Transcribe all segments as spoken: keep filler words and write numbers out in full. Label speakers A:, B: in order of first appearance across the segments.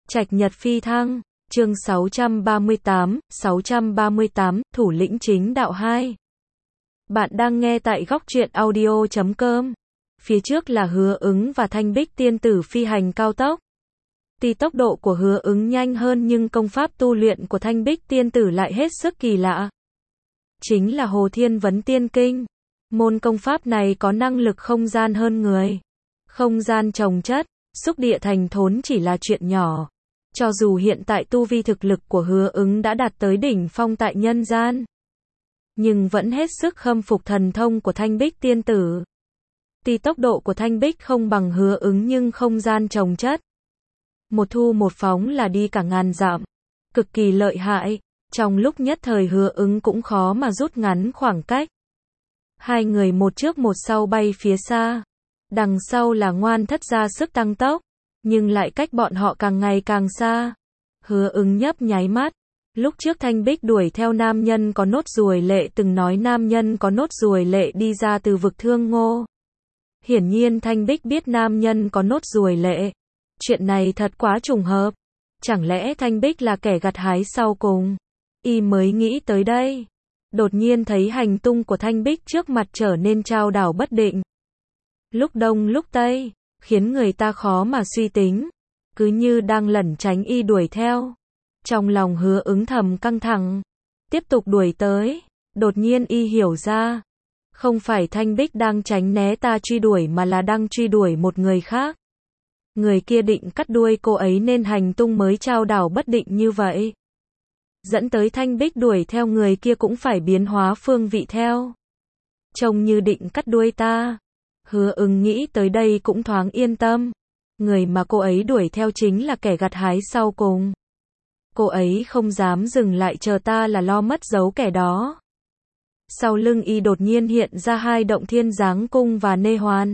A: Trạch Nhật Phi Thăng, chương sáu trăm ba mươi tám, sáu trăm ba mươi tám, Thủ lĩnh chính đạo hai. Bạn đang nghe tại góc truyện audio chấm com. Phía trước là Hứa Ứng và Thanh Bích tiên tử phi hành cao tốc. Tuy tốc độ của Hứa Ứng nhanh hơn nhưng công pháp tu luyện của Thanh Bích tiên tử lại hết sức kỳ lạ. Chính là Hồ Thiên Vấn Tiên Kinh. Môn công pháp này có năng lực không gian hơn người. Không gian chồng chất, xúc địa thành thốn chỉ là chuyện nhỏ. Cho dù hiện tại tu vi thực lực của Hứa Ứng đã đạt tới đỉnh phong tại nhân gian, nhưng vẫn hết sức khâm phục thần thông của Thanh Bích tiên tử. Tuy tốc độ của Thanh Bích không bằng Hứa Ứng nhưng không gian chồng chất. Một thu một phóng là đi cả ngàn dặm. Cực kỳ lợi hại. Trong lúc nhất thời Hứa Ứng cũng khó mà rút ngắn khoảng cách. Hai người một trước một sau bay phía xa. Đằng sau là Ngoan Thất ra sức tăng tốc, nhưng lại cách bọn họ càng ngày càng xa. Hứa Ứng nhấp nháy mắt. Lúc trước Thanh Bích đuổi theo nam nhân có nốt ruồi lệ từng nói nam nhân có nốt ruồi lệ đi ra từ vực Thương Ngô. Hiển nhiên Thanh Bích biết nam nhân có nốt ruồi lệ. Chuyện này thật quá trùng hợp. Chẳng lẽ Thanh Bích là kẻ gặt hái sau cùng? Y mới nghĩ tới đây. Đột nhiên thấy hành tung của Thanh Bích trước mặt trở nên trao đảo bất định. Lúc đông lúc tây, khiến người ta khó mà suy tính. Cứ như đang lẩn tránh y đuổi theo. Trong lòng Hứa Ứng thầm căng thẳng. Tiếp tục đuổi tới. Đột nhiên y hiểu ra. Không phải Thanh Bích đang tránh né ta truy đuổi mà là đang truy đuổi một người khác. Người kia định cắt đuôi cô ấy nên hành tung mới trao đảo bất định như vậy. Dẫn tới Thanh Bích đuổi theo người kia cũng phải biến hóa phương vị theo. Trông như định cắt đuôi ta. Hứa Ứng nghĩ tới đây cũng thoáng yên tâm. Người mà cô ấy đuổi theo chính là kẻ gặt hái sau cùng. Cô ấy không dám dừng lại chờ ta là lo mất dấu kẻ đó. Sau lưng y đột nhiên hiện ra hai động thiên giáng cung và nê hoàn.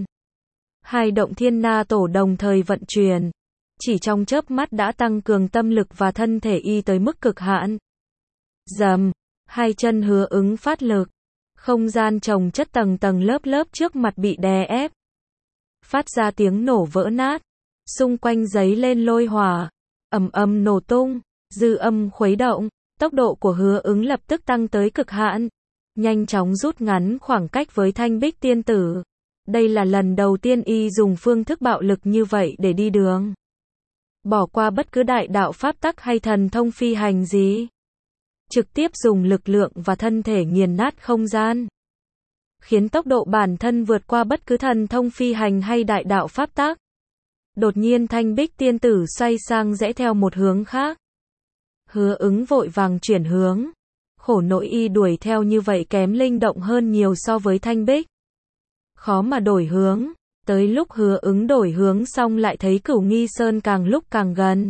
A: Hai động thiên na tổ đồng thời vận chuyển. Chỉ trong chớp mắt đã tăng cường tâm lực và thân thể y tới mức cực hạn. Dầm, hai chân Hứa Ứng phát lực. Không gian chồng chất tầng tầng lớp lớp trước mặt bị đè ép. Phát ra tiếng nổ vỡ nát. Xung quanh giấy lên lôi hỏa. Ầm ầm nổ tung. Dư âm khuấy động. Tốc độ của Hứa Ứng lập tức tăng tới cực hạn. Nhanh chóng rút ngắn khoảng cách với Thanh Bích tiên tử. Đây là lần đầu tiên y dùng phương thức bạo lực như vậy để đi đường. Bỏ qua bất cứ đại đạo pháp tắc hay thần thông phi hành gì. Trực tiếp dùng lực lượng và thân thể nghiền nát không gian. Khiến tốc độ bản thân vượt qua bất cứ thần thông phi hành hay đại đạo pháp tắc. Đột nhiên Thanh Bích tiên tử xoay sang rẽ theo một hướng khác. Hứa Ứng vội vàng chuyển hướng. Khổ nỗi y đuổi theo như vậy kém linh động hơn nhiều so với Thanh Bích. Khó mà đổi hướng. Tới lúc Hứa Ứng đổi hướng xong lại thấy Cửu Nghi Sơn càng lúc càng gần.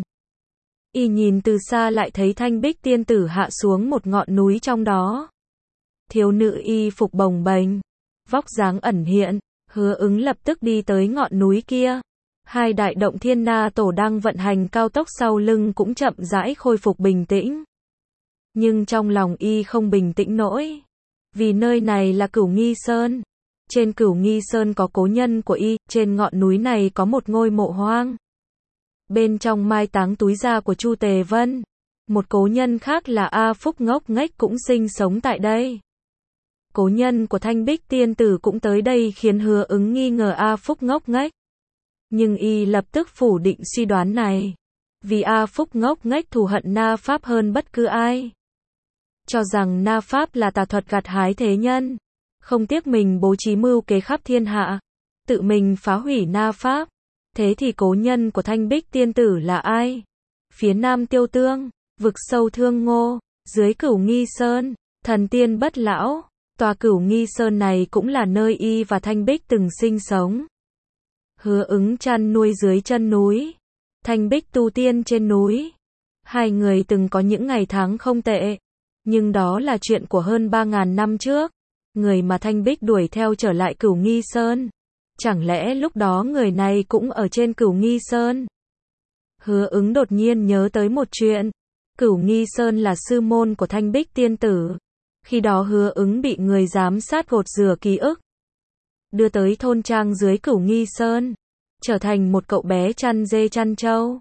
A: Y nhìn từ xa lại thấy Thanh Bích tiên tử hạ xuống một ngọn núi trong đó. Thiếu nữ y phục bồng bềnh, vóc dáng ẩn hiện. Hứa Ứng lập tức đi tới ngọn núi kia. Hai đại động thiên na tổ đang vận hành cao tốc sau lưng cũng chậm rãi khôi phục bình tĩnh. Nhưng trong lòng y không bình tĩnh nổi. Vì nơi này là Cửu Nghi Sơn. Trên Cửu Nghi Sơn có cố nhân của y, trên ngọn núi này có một ngôi mộ hoang. Bên trong mai táng túi da của Chu Tề Vân. Một cố nhân khác là A Phúc ngốc nghếch cũng sinh sống tại đây. Cố nhân của Thanh Bích tiên tử cũng tới đây khiến Hứa Ứng nghi ngờ A Phúc ngốc nghếch. Nhưng y lập tức phủ định suy đoán này. Vì A Phúc ngốc nghếch thù hận Na Pháp hơn bất cứ ai. Cho rằng Na Pháp là tà thuật gặt hái thế nhân. Không tiếc mình bố trí mưu kế khắp thiên hạ. Tự mình phá hủy Na Pháp. Thế thì cố nhân của Thanh Bích tiên tử là ai? Phía nam Tiêu Tương, vực sâu Thương Ngô, dưới Cửu Nghi Sơn, thần tiên bất lão. Tòa Cửu Nghi Sơn này cũng là nơi y và Thanh Bích từng sinh sống. Hứa Ứng chăn nuôi dưới chân núi. Thanh Bích tu tiên trên núi. Hai người từng có những ngày tháng không tệ. Nhưng đó là chuyện của hơn ba ngàn năm trước. Người mà Thanh Bích đuổi theo trở lại Cửu Nghi Sơn. Chẳng lẽ lúc đó người này cũng ở trên Cửu Nghi Sơn? Hứa Ứng đột nhiên nhớ tới một chuyện. Cửu Nghi Sơn là sư môn của Thanh Bích tiên tử. Khi đó Hứa Ứng bị người giám sát gột rửa ký ức. Đưa tới thôn trang dưới Cửu Nghi Sơn. Trở thành một cậu bé chăn dê chăn trâu.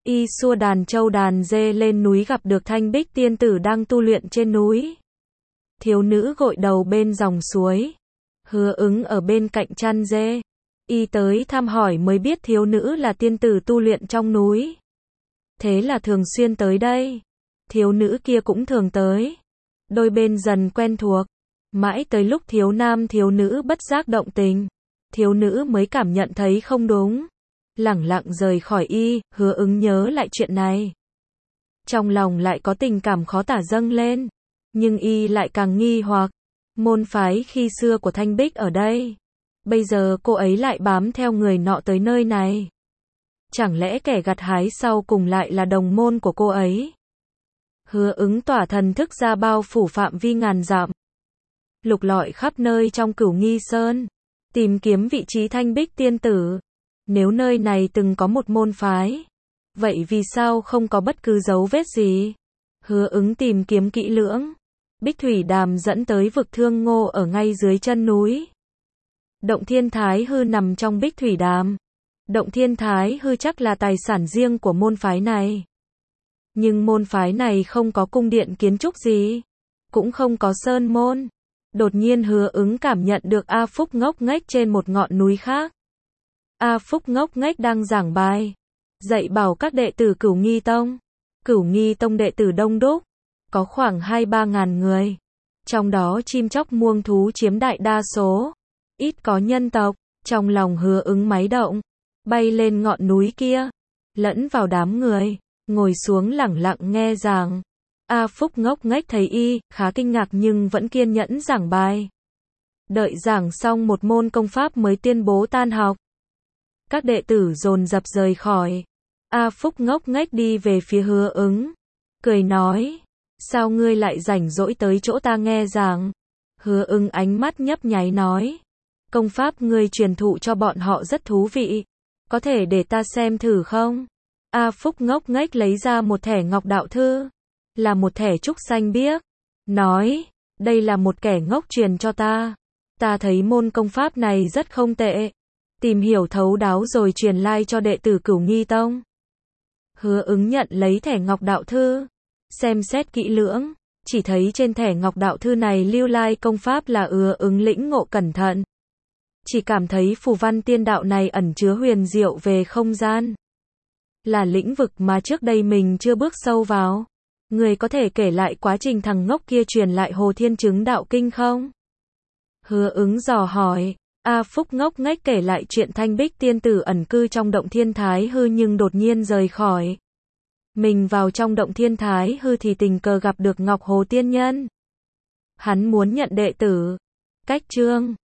A: Y xua đàn trâu đàn dê lên núi gặp được Thanh Bích tiên tử đang tu luyện trên núi. Thiếu nữ gội đầu bên dòng suối. Hứa Ứng ở bên cạnh chăn dê. Y tới thăm hỏi mới biết thiếu nữ là tiên tử tu luyện trong núi. Thế là thường xuyên tới đây. Thiếu nữ kia cũng thường tới. Đôi bên dần quen thuộc. Mãi tới lúc thiếu nam thiếu nữ bất giác động tình. Thiếu nữ mới cảm nhận thấy không đúng. Lẳng lặng rời khỏi y, Hứa Ứng nhớ lại chuyện này. Trong lòng lại có tình cảm khó tả dâng lên. Nhưng y lại càng nghi hoặc. Môn phái khi xưa của Thanh Bích ở đây. Bây giờ cô ấy lại bám theo người nọ tới nơi này. Chẳng lẽ kẻ gặt hái sau cùng lại là đồng môn của cô ấy? Hứa Ứng tỏa thần thức ra bao phủ phạm vi ngàn dặm. Lục lọi khắp nơi trong Cửu Nghi Sơn. Tìm kiếm vị trí Thanh Bích tiên tử. Nếu nơi này từng có một môn phái. Vậy vì sao không có bất cứ dấu vết gì? Hứa Ứng tìm kiếm kỹ lưỡng. Bích Thủy Đàm dẫn tới vực Thương Ngô ở ngay dưới chân núi. Động Thiên Thái Hư nằm trong Bích Thủy Đàm. Động Thiên Thái Hư chắc là tài sản riêng của môn phái này. Nhưng môn phái này không có cung điện kiến trúc gì. Cũng không có sơn môn. Đột nhiên Hứa Ứng cảm nhận được A Phúc ngốc nghếch trên một ngọn núi khác. A Phúc ngốc nghếch đang giảng bài. Dạy bảo các đệ tử Cửu Nghi Tông. Cửu Nghi Tông đệ tử đông đúc. Có khoảng hai ba ngàn người. Trong đó chim chóc muông thú chiếm đại đa số. Ít có nhân tộc. Trong lòng Hứa Ứng máy động. Bay lên ngọn núi kia. Lẫn vào đám người. Ngồi xuống lẳng lặng nghe giảng. A Phúc ngốc nghếch thấy y, khá kinh ngạc nhưng vẫn kiên nhẫn giảng bài. Đợi giảng xong một môn công pháp mới tuyên bố tan học. Các đệ tử dồn dập rời khỏi. A Phúc ngốc nghếch đi về phía Hứa Ứng. Cười nói. Sao ngươi lại rảnh rỗi tới chỗ ta nghe giảng? Hứa Ứng ánh mắt nhấp nháy nói. Công pháp ngươi truyền thụ cho bọn họ rất thú vị. Có thể để ta xem thử không? A Phúc ngốc nghếch lấy ra một thẻ ngọc đạo thư. Là một thẻ trúc xanh biếc. Nói. Đây là một kẻ ngốc truyền cho ta. Ta thấy môn công pháp này rất không tệ. Tìm hiểu thấu đáo rồi truyền lai cho đệ tử Cửu Nghi Tông. Hứa Ứng nhận lấy thẻ ngọc đạo thư. Xem xét kỹ lưỡng. Chỉ thấy trên thẻ ngọc đạo thư này lưu lai công pháp là Hứa Ứng lĩnh ngộ cẩn thận. Chỉ cảm thấy phù văn tiên đạo này ẩn chứa huyền diệu về không gian. Là lĩnh vực mà trước đây mình chưa bước sâu vào. Người có thể kể lại quá trình thằng ngốc kia truyền lại Hồ Thiên Chứng Đạo Kinh không? Hứa Ứng dò hỏi. A Phúc ngốc nghếch kể lại chuyện Thanh Bích tiên tử ẩn cư trong Động Thiên Thái Hư nhưng đột nhiên rời khỏi. Mình vào trong Động Thiên Thái Hư thì tình cờ gặp được Ngọc Hồ Tiên Nhân. Hắn muốn nhận đệ tử. Cách chương